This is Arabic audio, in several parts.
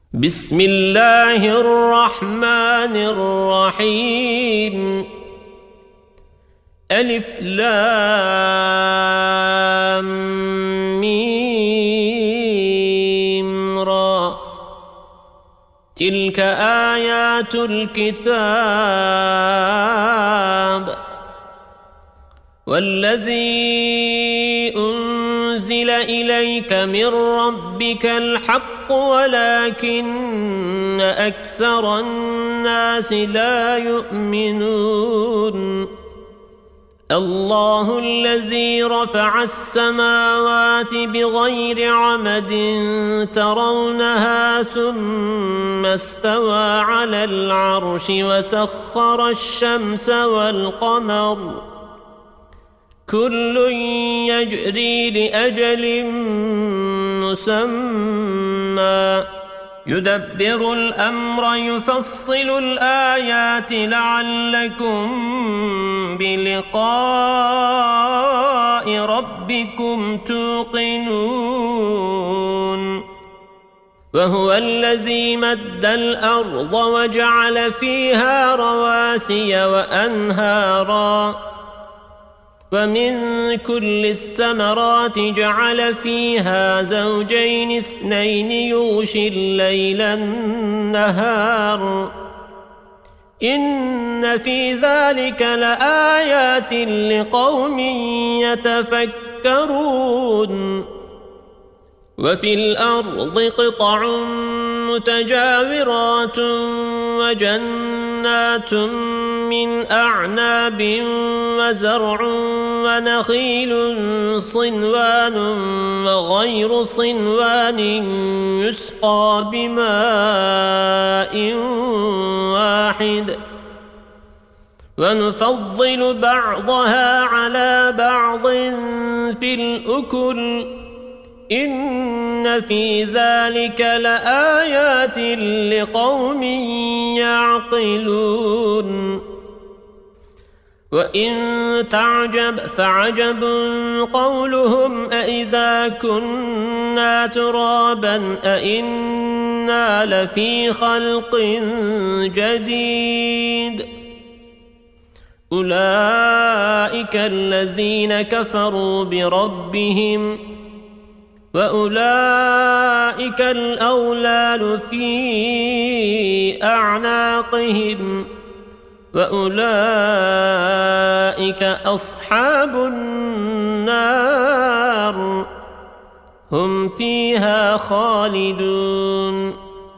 بسم الله الرحمن الرحيم ألف لام ميم را تلك آيات الكتاب والذي أنزل إليك من ربك الحق ولكن أكثر الناس لا يؤمنون الله الذي رفع السماوات بغير عمد ترونها ثم استوى على العرش وسخر الشمس والقمر كل يجري لأجل مسمى يدبر الأمر يفصل الآيات لعلكم بلقاء ربكم توقنون وهو الذي مد الأرض وجعل فيها رواسي وأنهارا ومن كل الثمرات جعل فيها زوجين اثنين يغشي الليل النهار إن في ذلك لآيات لقوم يتفكرون وفي الأرض قطع متجاورات وجنات من أعناب وزرع ونخيل صنوان وغير صنوان يسقى بماء واحد ونفضل بعضها على بعض في الأكل إن في ذلك لآيات لقوم يعقلون وإن تعجب فعجب قولهم أإذا كنا ترابا أإنا لفي خلق جديد أولئك الذين كفروا بربهم وأولئك الأولال في أعناقهم وأولئك أصحاب النار هم فيها خالدون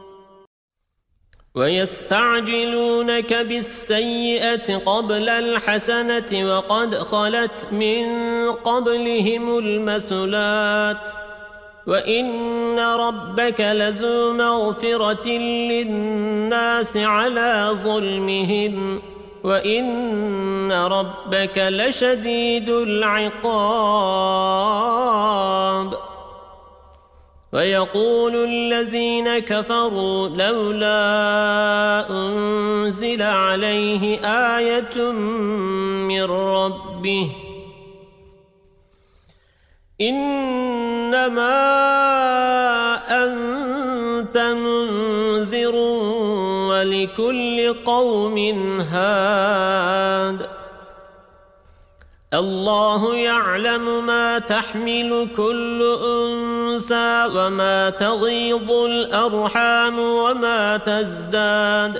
ويستعجلونك بالسيئة قبل الحسنة وقد خلت من قبلهم المثلات وإن ربك لذو مغفرة للناس على ظلمهم وإن ربك لشديد العقاب ويقول الذين كفروا لولا أنزل عليه آية من ربه إنما أنت منذر ولكل قوم هاد الله يعلم ما تحمل كل أنثى وما تغيض الأرحام وما تزداد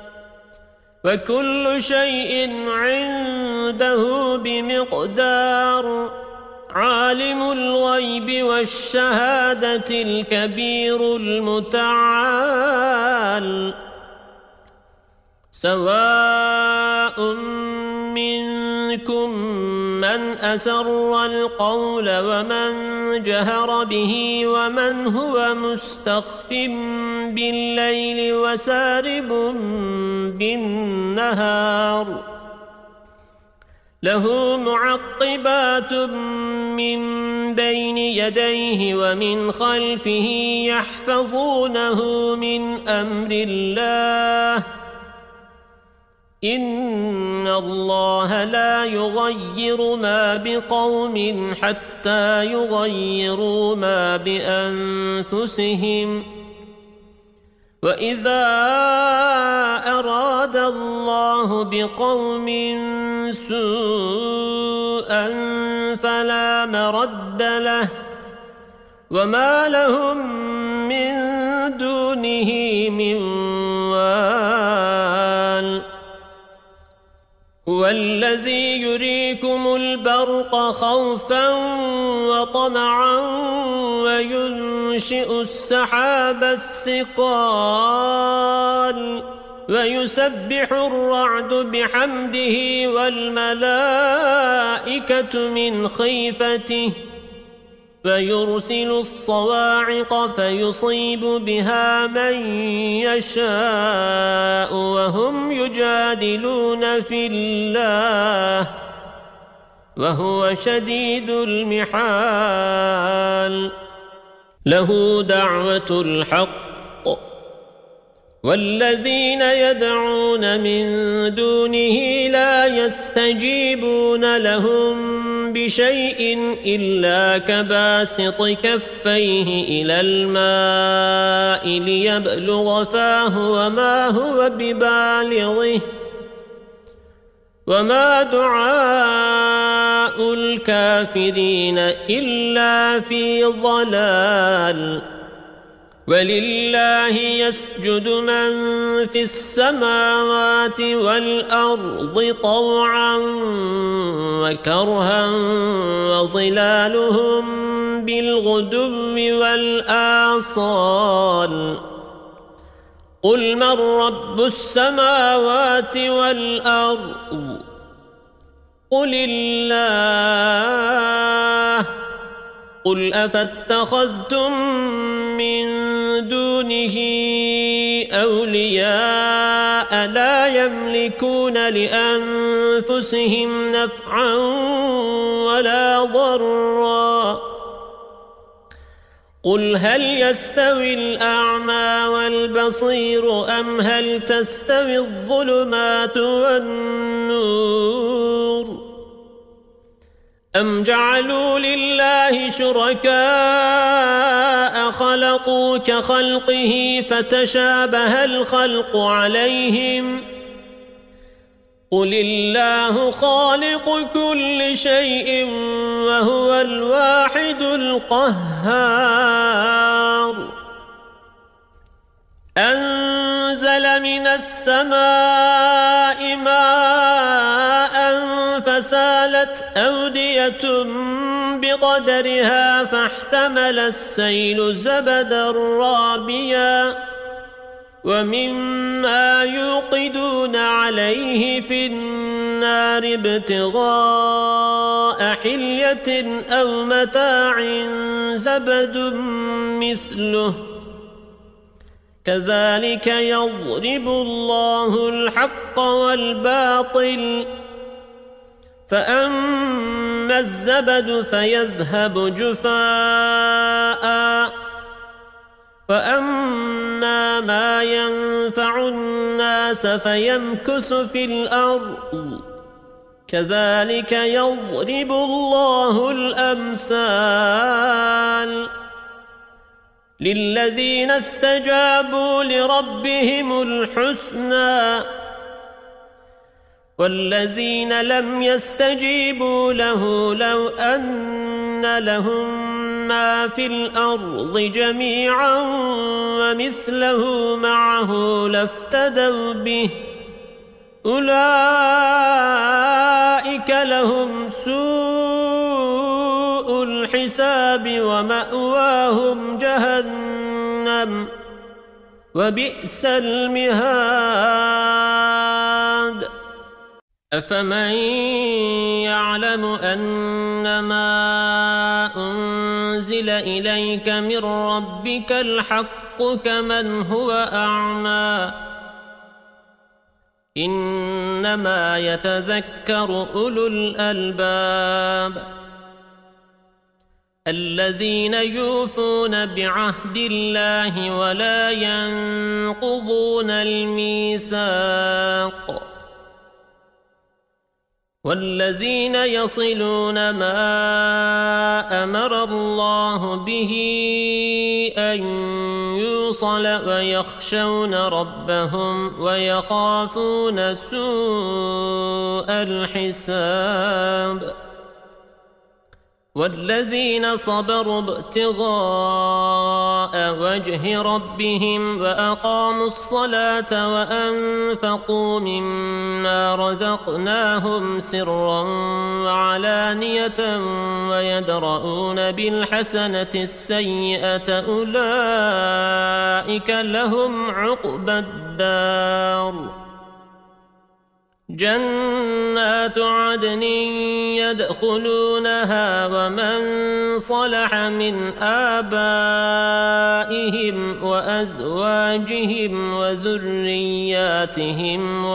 وكل شيء عنده بمقدار عالم الغيب والشهادة الكبير المتعال سواء منكم من أسر القول ومن جهر به ومن هو مستخف بالليل وسارب بالنهار له معقبات من بين يديه ومن خلفه يحفظونه من أمر الله إن الله لا يغير ما بقوم حتى يغيروا ما بأنفسهم وَإِذَا أَرَادَ اللَّهُ بِقَوْمٍ سُوءًا فَلَا مَرَدَّ لَهُ وَمَا لَهُم مِّن دُونِهِ مِن وَالٍ هُوَ الَّذِي يُرِيكُمُ الْبَرْقَ خَوْفًا وَطَمَعًا وَيُنشِئُ السَّحَابَ الثِّقَالَ وَيُسَبِّحُ الرَّعْدُ بِحَمْدِهِ وَالْمَلَائِكَةُ مِنْ خِيفَتِهِ وَيُرْسِلُ الصَّوَاعِقَ فَيُصِيبُ بِهَا مَن يَشَاءُ وَهُمْ يُجَادِلُونَ فِي اللَّهِ وَهُوَ شَدِيدُ الْمِحَالِ لَهُ دَعْوَةُ الْحَقِّ وَالَّذِينَ يَدْعُونَ مِن دُونِهِ لَا يَسْتَجِيبُونَ لَهُم بِشَيْءٍ إِلَّا كَبَاسِطِ كَفَّيْهِ إِلَى الْمَاءِ لِيَبْلُغَ فَاهُ وَمَا هُوَ بِبَالِغِهِ وَمَا دُعَاءُ الْكَافِرِينَ إِلَّا فِي ضَلَالٍ وَلِلَّهِ يَسْجُدُ مَن فِي السَّمَاوَاتِ وَالْأَرْضِ طَوْعًا وَكَرْهًا وَظِلَالُهُم بِالْغُدُوِّ وَالْآصَالِ قُلْ مَن رَّبُّ السَّمَاوَاتِ وَالْأَرْضِ قُلِ اللَّهُ قُلْ أَفَاتَّخَذْتُم مِّن دُونِهِ أَوْلِيَاءَ لَا يَمْلِكُونَ لِأَنفُسِهِمْ نَفْعًا وَلَا ضَرًّا قُلْ هَلْ يَسْتَوِي الْأَعْمَى وَالْبَصِيرُ أَمْ هَلْ تَسْتَوِي الظُّلُمَاتُ وَالنُّورُ أَمْ جَعَلُوا لِلَّهِ شُرَكَاءَ خَلَقُوا كَخَلْقِهِ فَتَشَابَهَ الْخَلْقُ عَلَيْهِمْ قُلِ اللَّهُ خَالِقُ كُلِّ شَيْءٍ وَهُوَ الْوَاحِدُ الْقَهَّارُ أَنزَلَ مِنَ السَّمَاءِ مَاءً فَسَالَتْ أَوْدِيَةٌ بِقَدَرِهَا فاحتمل السيل زبدا رابيا ومما يوقدون عليه في النار ابتغاء حلية أو متاع زبد مثله كذلك يضرب الله الحق والباطل فأما الزبد فيذهب جفاء وأما ما ينفع الناس فيمكث في الأرض كذلك يضرب الله الأمثال للذين استجابوا لربهم الحسنى والذين لم يستجيبوا له لو أن لهم ما في الأرض جميعا ومثله معه لافتدوا به أولئك لهم سوء الحساب ومأواهم جهنم وبئس المهاد أفمن يعلم أنما أنزل إليك من ربك الحق كمن هو أعمى إنما يتذكر أولو الألباب الذين يوفون بعهد الله ولا ينقضون الميثاق والذين يصلون ما أمر الله به أن يوصل ويخشون ربهم ويخافون سوء الحساب والذين صبروا ابتغاء وجه ربهم وأقاموا الصلاة وأنفقوا مما رزقناهم سرا وعلانية ويدرؤون بالحسنة السيئة أولئك لهم عقبى الدار جنات عدن يدخلونها ومن صلح من آبائهم وأزواجهم وذرياتهم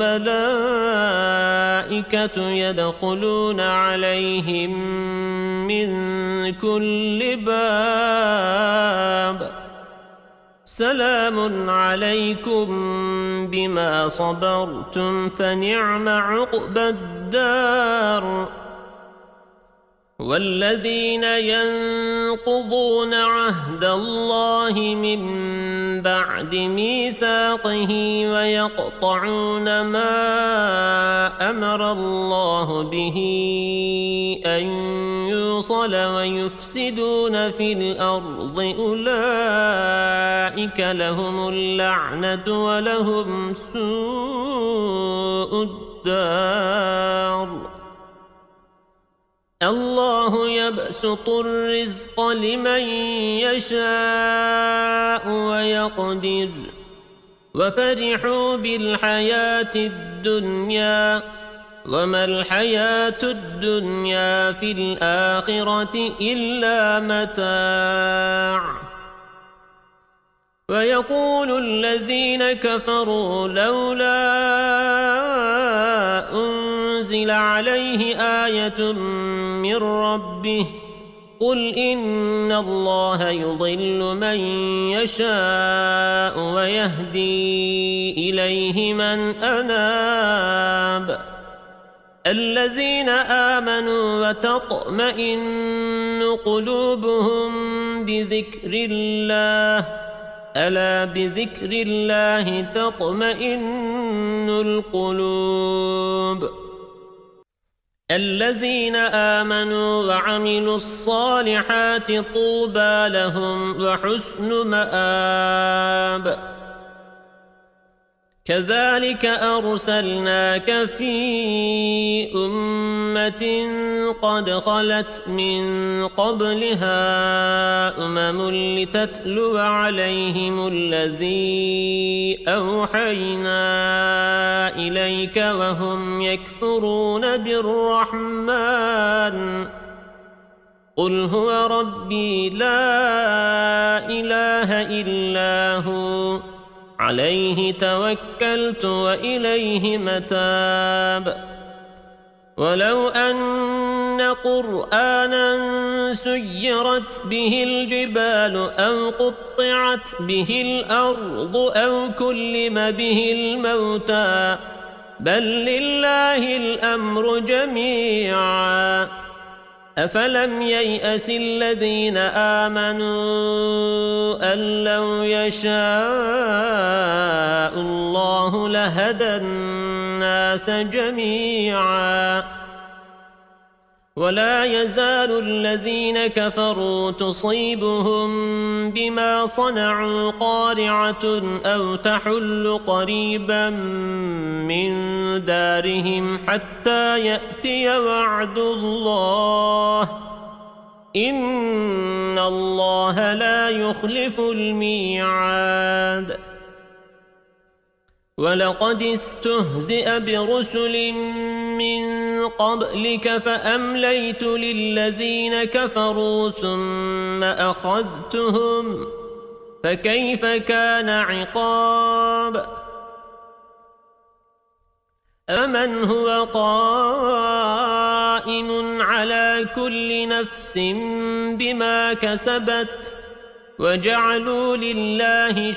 والملائكة يدخلون عليهم من كل باب سلام عليكم بما صبرتم فنعم عقبى الدار والذين ينقضون عهد الله من بعد ميثاقه ويقطعون ما أمر الله به أن يوصل ويفسدون في الأرض أولئك لهم اللعنة ولهم سوء الدار الله يبسط الرزق لمن يشاء ويقدر وفرحوا بالحياة الدنيا وما الحياة الدنيا في الآخرة إلا متاع ويقول الذين كفروا لولا أنزل عليه آية من ربه قل إن الله يضل من يشاء ويهدي إليه من أناب الذين آمنوا وتطمئن قلوبهم بذكر الله ألا بذكر الله تطمئن القلوب الذين آمنوا وعملوا الصالحات طوبى لهم وحسن مآب كذلك أرسلناك في أمة قد خلت من قبلها لتتلو عليهم الذي أوحينا إليك وهم يكفرون بالرحمن قل هو ربي لا إله إلا هو عليه توكلت وإليه متاب ولو أن قرآنا سيرت به الجبال أو قطعت به الأرض أو كلم به الموتى بل لله الأمر جميعا أفلم ييأس الذين آمنوا أن لو يشاء الله لهدى الناس جميعا ولا يزال الذين كفروا تصيبهم بما صنعوا قارعة أو تحل قريبا من دارهم حتى يأتي وعد الله إن الله لا يخلف الميعاد ولقد استهزئ برسل من قبلك فأمليت للذين كفروا ثم أخذتهم فكيف كان عقاب أمن هو قائم على كل نفس بما كسبت وجعلوا لله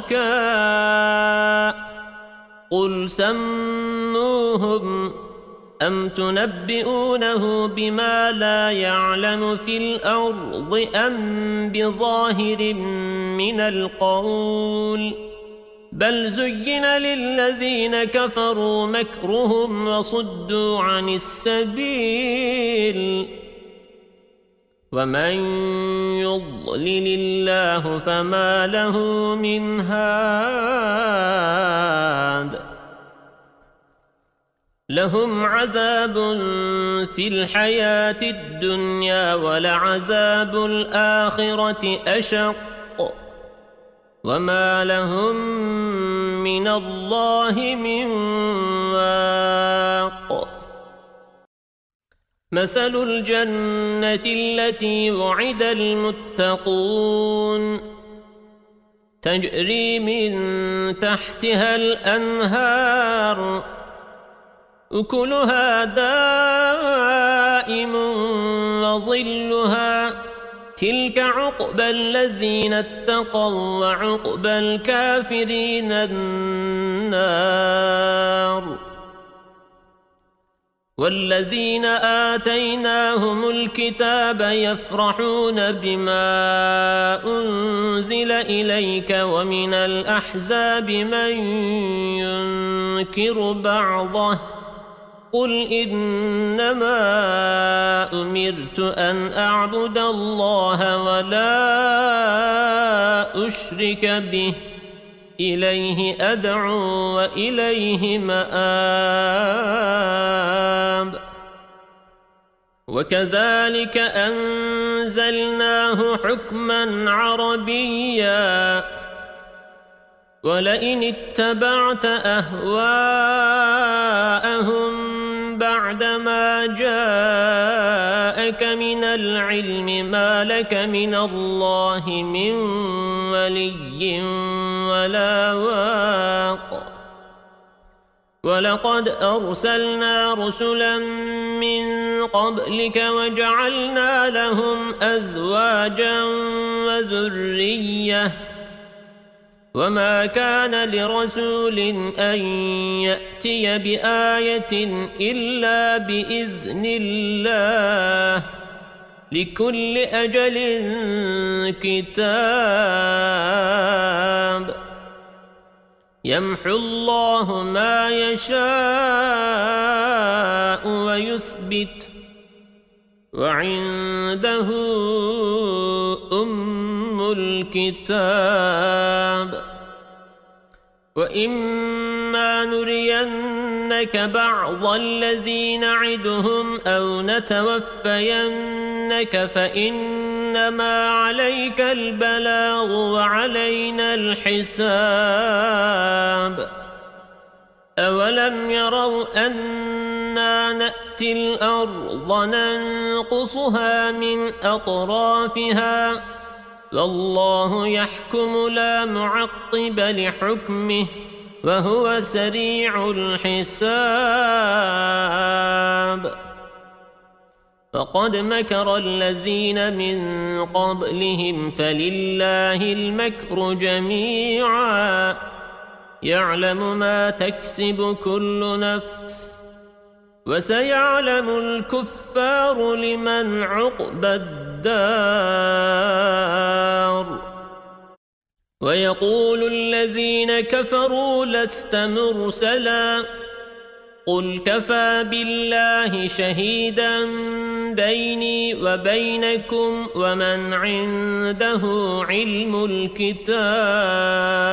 شركاء قل سموهم أم تنبئونه بما لا يعلم في الأرض أم بظاهر من القول بل زين للذين كفروا مكرهم وصدوا عن السبيل ومن يضلل الله فما له من هاد لهم عذاب في الحياة الدنيا ولعذاب الآخرة أشق وما لهم من الله من واق مثل الجنة التي وعد المتقون تجري من تحتها الأنهار أكلها دائم وظلها تلك عقبى الذين اتقوا وعقبى الكافرين النار والذين آتيناهم الكتاب يفرحون بما أنزل إليك ومن الأحزاب من ينكر بعضه قل إنما أمرت أن أعبد الله ولا أشرك به إليه أدعو وإليه مآب وكذلك أنزلناه حكما عربيا ولئن اتبعت أهواءهم بعدما جاءك من العلم ما لك من الله من ولي ولا واق ولقد أرسلنا رسلا من قبلك وجعلنا لهم أزواجا وذرية وما كان لرسول أن يأتي بآية إلا بإذن الله لكل أجل كتاب يمحو الله ما يشاء ويثبت وعنده أم الكتاب وإما نرينك بعض الذي نعدهم أو نتوفينك فإنما عليك البلاغ وعلينا الحساب أولم يروا أنا نأتي الأرض ننقصها من أطرافها والله يحكم لا معقب لحكمه وهو سريع الحساب فقد مكر الذين من قبلهم فلله المكر جميعا يعلم ما تكسب كل نفس وسيعلم الكفار لمن عقبى الدار ويقول الذين كفروا لست مرسلا قل كفى بالله شهيدا بيني وبينكم ومن عنده علم الكتاب